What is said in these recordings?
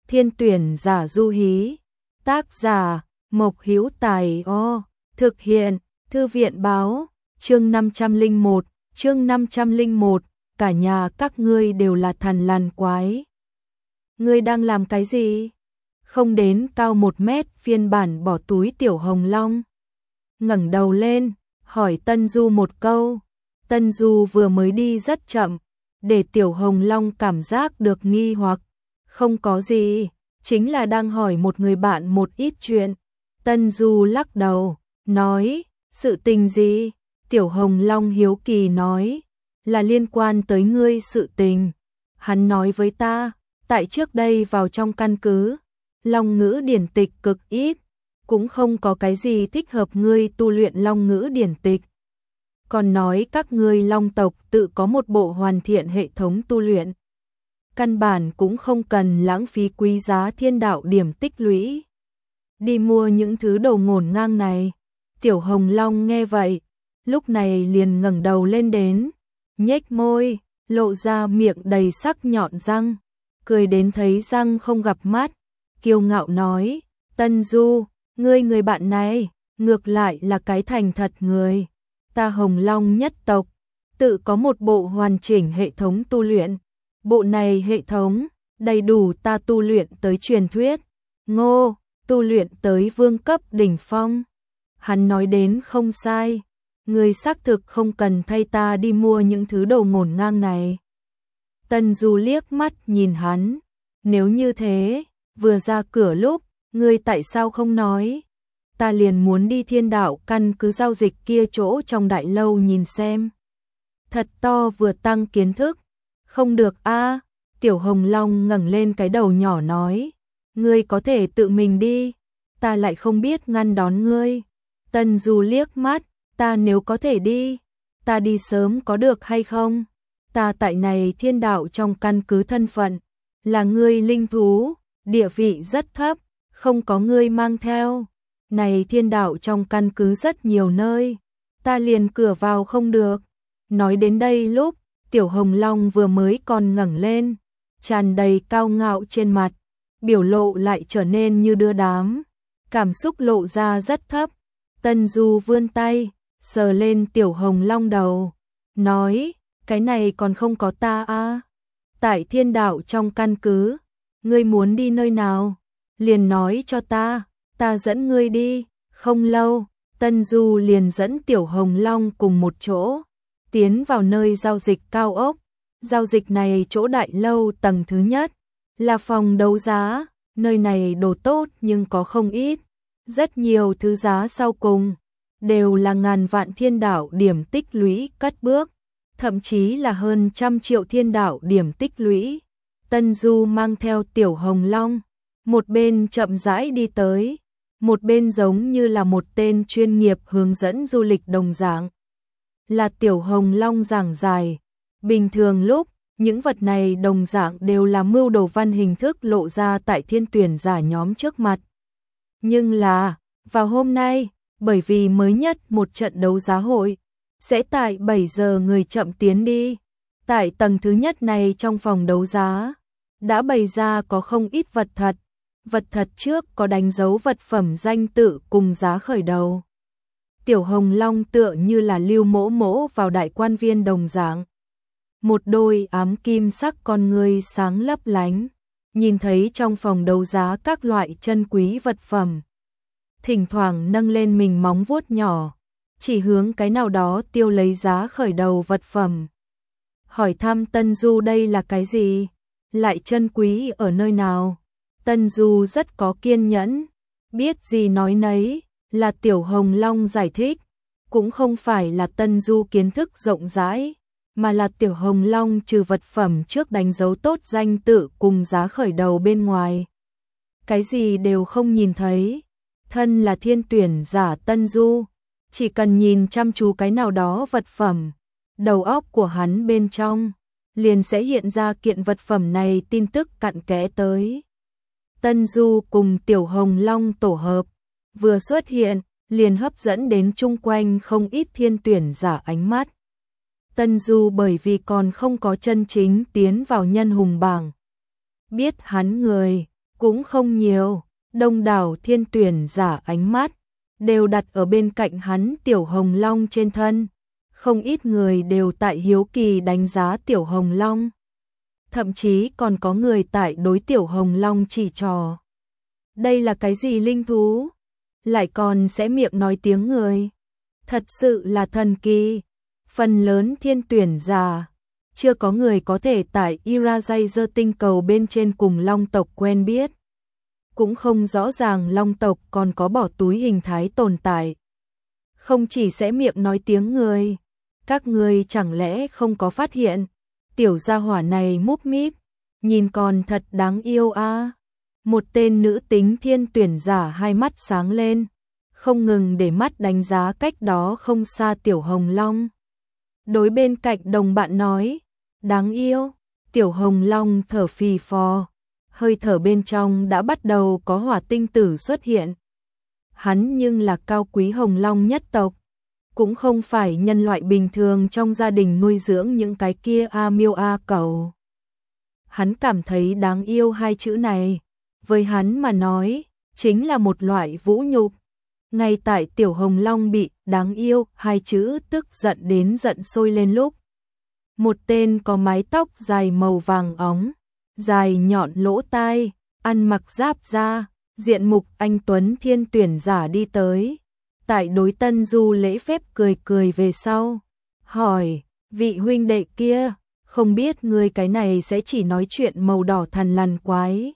Thiên tuyển giả du hí. Tác giả Mộc Hữu Tài. Thực hiện Thư viện báo. Chương 501. Chương 501. Cả nhà các ngươi đều là thằn lằn quái. Ngươi đang làm cái gì? Không đến cao 1 mét phiên bản bỏ túi Tiểu Hồng Long ngẩng đầu lên, hỏi Tân Du một câu. Tân Du vừa mới đi rất chậm, để Tiểu Hồng Long cảm giác được nghi hoặc. Không có gì, chính là đang hỏi một người bạn một ít chuyện. Tân Du lắc đầu, nói, sự tình gì? Tiểu Hồng Long hiếu kỳ nói, là liên quan tới ngươi sự tình. Hắn nói với ta, tại trước đây vào trong căn cứ, Long ngữ điển tịch cực ít, cũng không có cái gì thích hợp ngươi tu luyện Long ngữ điển tịch. Còn nói các ngươi Long tộc tự có một bộ hoàn thiện hệ thống tu luyện. Căn bản cũng không cần lãng phí quý giá thiên đạo điểm tích lũy. Đi mua những thứ đồ ngổn ngang này. Tiểu Hồng Long nghe vậy, lúc này liền ngẩng đầu lên đến, nhếch môi, lộ ra miệng đầy sắc nhọn răng, cười đến thấy răng không gặp mắt, kiêu ngạo nói, Tân Du, ngươi người bạn này, ngược lại là cái thành thật người. Ta Hồng Long nhất tộc, tự có một bộ hoàn chỉnh hệ thống tu luyện. Bộ này hệ thống, đầy đủ ta tu luyện tới truyền thuyết. Ngô, tu luyện tới vương cấp đỉnh phong. Hắn nói đến không sai, người xác thực không cần thay ta đi mua những thứ đồ ngổn ngang này. Tân Du liếc mắt nhìn hắn, nếu như thế, vừa ra cửa lúc, ngươi tại sao không nói? Ta liền muốn đi Thiên Đạo căn cứ giao dịch kia chỗ trong đại lâu nhìn xem. Thật to vừa tăng kiến thức. Không được a. Tiểu Hồng Long ngẩng lên cái đầu nhỏ nói, ngươi có thể tự mình đi, ta lại không biết ngăn đón ngươi. Tân Du liếc mắt, ta nếu có thể đi, ta đi sớm có được hay không? Ta tại này Thiên Đạo trong căn cứ thân phận, là ngươi linh thú, địa vị rất thấp, không có ngươi mang theo. Này Thiên Đạo trong căn cứ rất nhiều nơi, ta liền cửa vào không được. Nói đến đây lúc, Tiểu Hồng Long vừa mới còn ngẩng lên, tràn đầy cao ngạo trên mặt, biểu lộ lại trở nên như đưa đám, cảm xúc lộ ra rất thấp. Tân Du vươn tay, sờ lên Tiểu Hồng Long đầu, nói, cái này còn không có ta a. Tại Thiên Đạo trong căn cứ, ngươi muốn đi nơi nào? Liền nói cho ta dẫn ngươi đi. Không lâu, Tân Du liền dẫn Tiểu Hồng Long cùng một chỗ, tiến vào nơi giao dịch cao ốc. Giao dịch này chỗ đại lâu tầng thứ nhất, là phòng đấu giá, nơi này đồ tốt nhưng có không ít. Rất nhiều thứ giá sau cùng, đều là ngàn vạn thiên đạo điểm tích lũy cất bước, thậm chí là hơn 100 triệu thiên đạo điểm tích lũy. Tân Du mang theo Tiểu Hồng Long, một bên chậm rãi đi tới, một bên giống như là một tên chuyên nghiệp hướng dẫn du lịch đồng dạng. Là Tiểu Hồng Long giảng giải, bình thường lúc, những vật này đồng dạng đều là mưu đồ văn hình thức lộ ra tại thiên tuyển giả nhóm trước mặt. Nhưng là, vào hôm nay, bởi vì mới nhất một trận đấu giá hội, sẽ tại 7 giờ người chậm tiến đi. Tại tầng thứ nhất này trong phòng đấu giá, đã bày ra có không ít vật thật. Vật thật trước có đánh dấu vật phẩm danh tự cùng giá khởi đầu. Tiểu Hồng Long tựa như là Lưu Mỗ Mỗ vào đại quan viên đồng dạng. Một đôi ám kim sắc con ngươi sáng lấp lánh, nhìn thấy trong phòng đấu giá các loại chân quý vật phẩm. Thỉnh thoảng nâng lên mình móng vuốt nhỏ, chỉ hướng cái nào đó tiêu lấy giá khởi đầu vật phẩm. Hỏi thăm Tân Du đây là cái gì? Lại chân quý ở nơi nào? Tân Du rất có kiên nhẫn, biết gì nói nấy, là Tiểu Hồng Long giải thích, cũng không phải là Tân Du kiến thức rộng rãi, mà là Tiểu Hồng Long trừ vật phẩm trước đánh dấu tốt danh tự cùng giá khởi đầu bên ngoài. Cái gì đều không nhìn thấy, thân là thiên tuyển giả Tân Du, chỉ cần nhìn chăm chú cái nào đó vật phẩm, đầu óc của hắn bên trong, liền sẽ hiện ra kiện vật phẩm này tin tức cặn kẽ tới. Tân Du cùng Tiểu Hồng Long tổ hợp, vừa xuất hiện, liền hấp dẫn đến chung quanh không ít thiên tuyển giả ánh mắt. Tân Du bởi vì còn không có chân chính tiến vào nhân hùng bảng, biết hắn người, cũng không nhiều, đông đảo thiên tuyển giả ánh mắt đều đặt ở bên cạnh hắn Tiểu Hồng Long trên thân. Không ít người đều tại hiếu kỳ đánh giá Tiểu Hồng Long. Thậm chí còn có người tại đối Tiểu Hồng Long chỉ trò. Đây là cái gì linh thú? Lại còn sẽ miệng nói tiếng người. Thật sự là thần kỳ. Phần lớn thiên tuyển giả, chưa có người có thể tại Irajazer tinh cầu bên trên cùng Long tộc quen biết. Cũng không rõ ràng Long tộc còn có bỏ túi hình thái tồn tại. Không chỉ sẽ miệng nói tiếng người, các người chẳng lẽ không có phát hiện, tiểu gia hỏa này múp míp, nhìn còn thật đáng yêu a. Một tên nữ tính thiên tuyển giả hai mắt sáng lên, không ngừng để mắt đánh giá cách đó không xa Tiểu Hồng Long. Đối bên cạnh đồng bạn nói, đáng yêu, Tiểu Hồng Long thở phì phò, hơi thở bên trong đã bắt đầu có hỏa tinh tử xuất hiện. Hắn nhưng là cao quý Hồng Long nhất tộc, cũng không phải nhân loại bình thường trong gia đình nuôi dưỡng những cái kia a miêu a cẩu. Hắn cảm thấy đáng yêu hai chữ này, với hắn mà nói, chính là một loại vũ nhục. Ngay tại Tiểu Hồng Long bị đáng yêu hai chữ tức giận đến giận sôi lên lúc, một tên có mái tóc dài màu vàng óng, dài nhọn lỗ tai, ăn mặc giáp da, diện mục anh tuấn thiên tuyển giả đi tới. Tại đối Tân Du lễ phép cười cười về sau, hỏi, vị huynh đệ kia, không biết người cái này sẽ chỉ nói chuyện màu đỏ thằn lằn quái.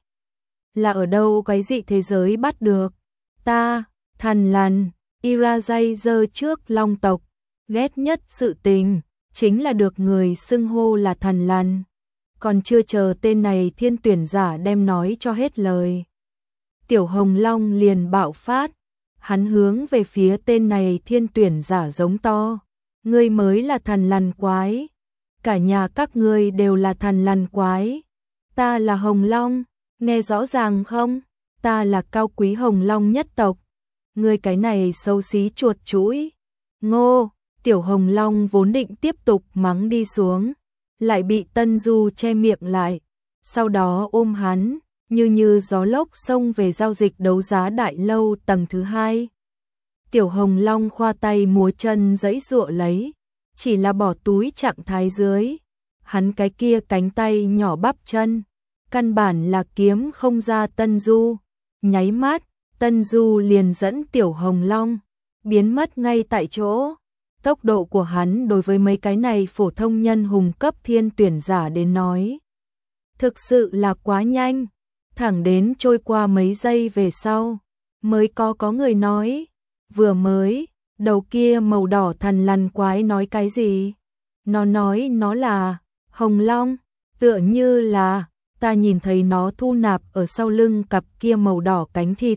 Là ở đâu cái dị thế giới bắt được? Ta, thằn lằn, Irajazer trước Long tộc, ghét nhất sự tình, chính là được người xưng hô là thằn lằn. Còn chưa chờ tên này thiên tuyển giả đem nói cho hết lời, Tiểu Hồng Long liền bạo phát. Hắn hướng về phía tên này thiên tuyển giả giống to, ngươi mới là thằn lằn quái, cả nhà các ngươi đều là thằn lằn quái. Ta là Hồng Long, nghe rõ ràng không? Ta là cao quý Hồng Long nhất tộc. Ngươi cái này xấu xí chuột chũi. Ngô, Tiểu Hồng Long vốn định tiếp tục mắng đi xuống, lại bị Tân Du che miệng lại, sau đó ôm hắn, như gió lốc xông về giao dịch đấu giá đại lâu tầng thứ 2. Tiểu Hồng Long khoa tay múa chân giãy giụa lấy, chỉ là bỏ túi trạng thái dưới. Hắn cái kia cánh tay nhỏ bắp chân, căn bản là kiếm không ra Tân Du. Nháy mắt, Tân Du liền dẫn Tiểu Hồng Long biến mất ngay tại chỗ. Tốc độ của hắn đối với mấy cái này phổ thông nhân hùng cấp thiên tuyển giả đến nói, thực sự là quá nhanh. Thẳng đến trôi qua mấy giây về sau, mới có người nói, vừa mới, đầu kia màu đỏ thằn lằn quái nói cái gì? Nó nói nó là Hồng Long, tựa như là ta nhìn thấy nó thu nạp ở sau lưng cặp kia màu đỏ cánh thịt.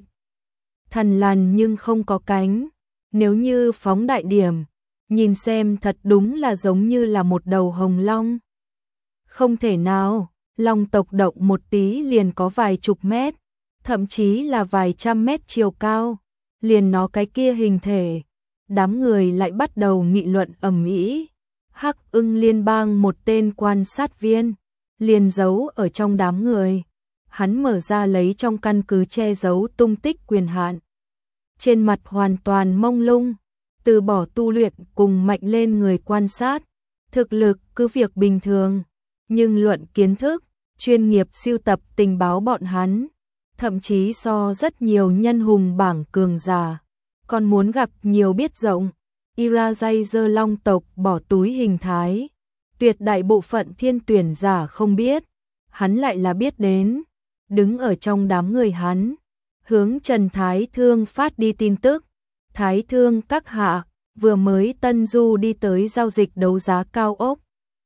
Thằn lằn nhưng không có cánh, nếu như phóng đại điểm, nhìn xem thật đúng là giống như là một đầu hồng long. Không thể nào. Long tộc động một tí liền có vài chục mét, thậm chí là vài trăm mét chiều cao, liền nó cái kia hình thể. Đám người lại bắt đầu nghị luận ầm ĩ. Hắc Ưng Liên bang một tên quan sát viên liền giấu ở trong đám người. Hắn mở ra lấy trong căn cứ che giấu tung tích quyền hạn. Trên mặt hoàn toàn mông lung, từ bỏ tu luyện cùng mạnh lên người quan sát, thực lực cứ việc bình thường. Nhưng luận kiến thức, chuyên nghiệp siêu tập tình báo bọn hắn, thậm chí so rất nhiều nhân hùng bảng cường giả, còn muốn gặp nhiều biết rộng. Irajazer Long tộc bỏ túi hình thái, tuyệt đại bộ phận thiên tuyển giả không biết, hắn lại là biết đến. Đứng ở trong đám người hắn, hướng Trần Thái Thương phát đi tin tức. Thái Thương các hạ, vừa mới Tân Du đi tới giao dịch đấu giá cao ốc.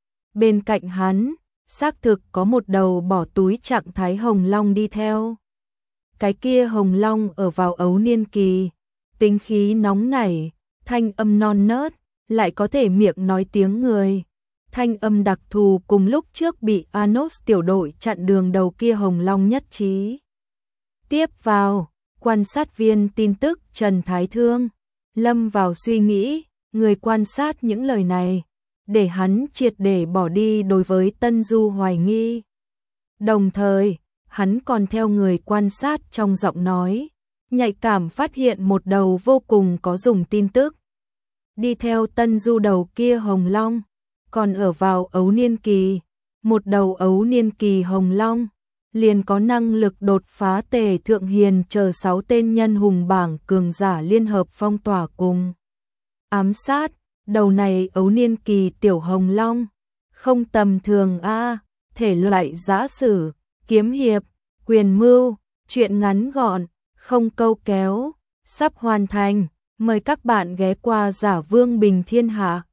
Bên cạnh hắn, xác thực có một đầu bỏ túi trạng thái hồng long đi theo. Cái kia hồng long ở vào ấu niên kỳ, tính khí nóng nảy, thanh âm non nớt, lại có thể miệng nói tiếng người. Thanh âm đặc thù cùng lúc trước bị Anos tiểu đội chặn đường đầu kia hồng long nhất trí. Tiếp vào, quan sát viên tin tức Trần Thái Thương lâm vào suy nghĩ, người quan sát những lời này, để hắn triệt để bỏ đi đối với Tân Du hoài nghi. Đồng thời, hắn còn theo người quan sát trong giọng nói, nhạy cảm phát hiện một đầu vô cùng có dùng tin tức. Đi theo Tân Du đầu kia Hồng Long, còn ở vào ấu niên kỳ, một đầu ấu niên kỳ Hồng Long, liền có năng lực đột phá Tề Thượng Hiền chờ 6 tên nhân hùng bảng cường giả liên hợp phong tỏa cùng ám sát, đầu này ấu niên kỳ tiểu Hồng Long, không tầm thường a, thể loại giã sử, kiếm hiệp, quyền mưu, truyện ngắn gọn, không câu kéo, sắp hoàn thành, mời các bạn ghé qua Giả Vương Bình Thiên Hạ.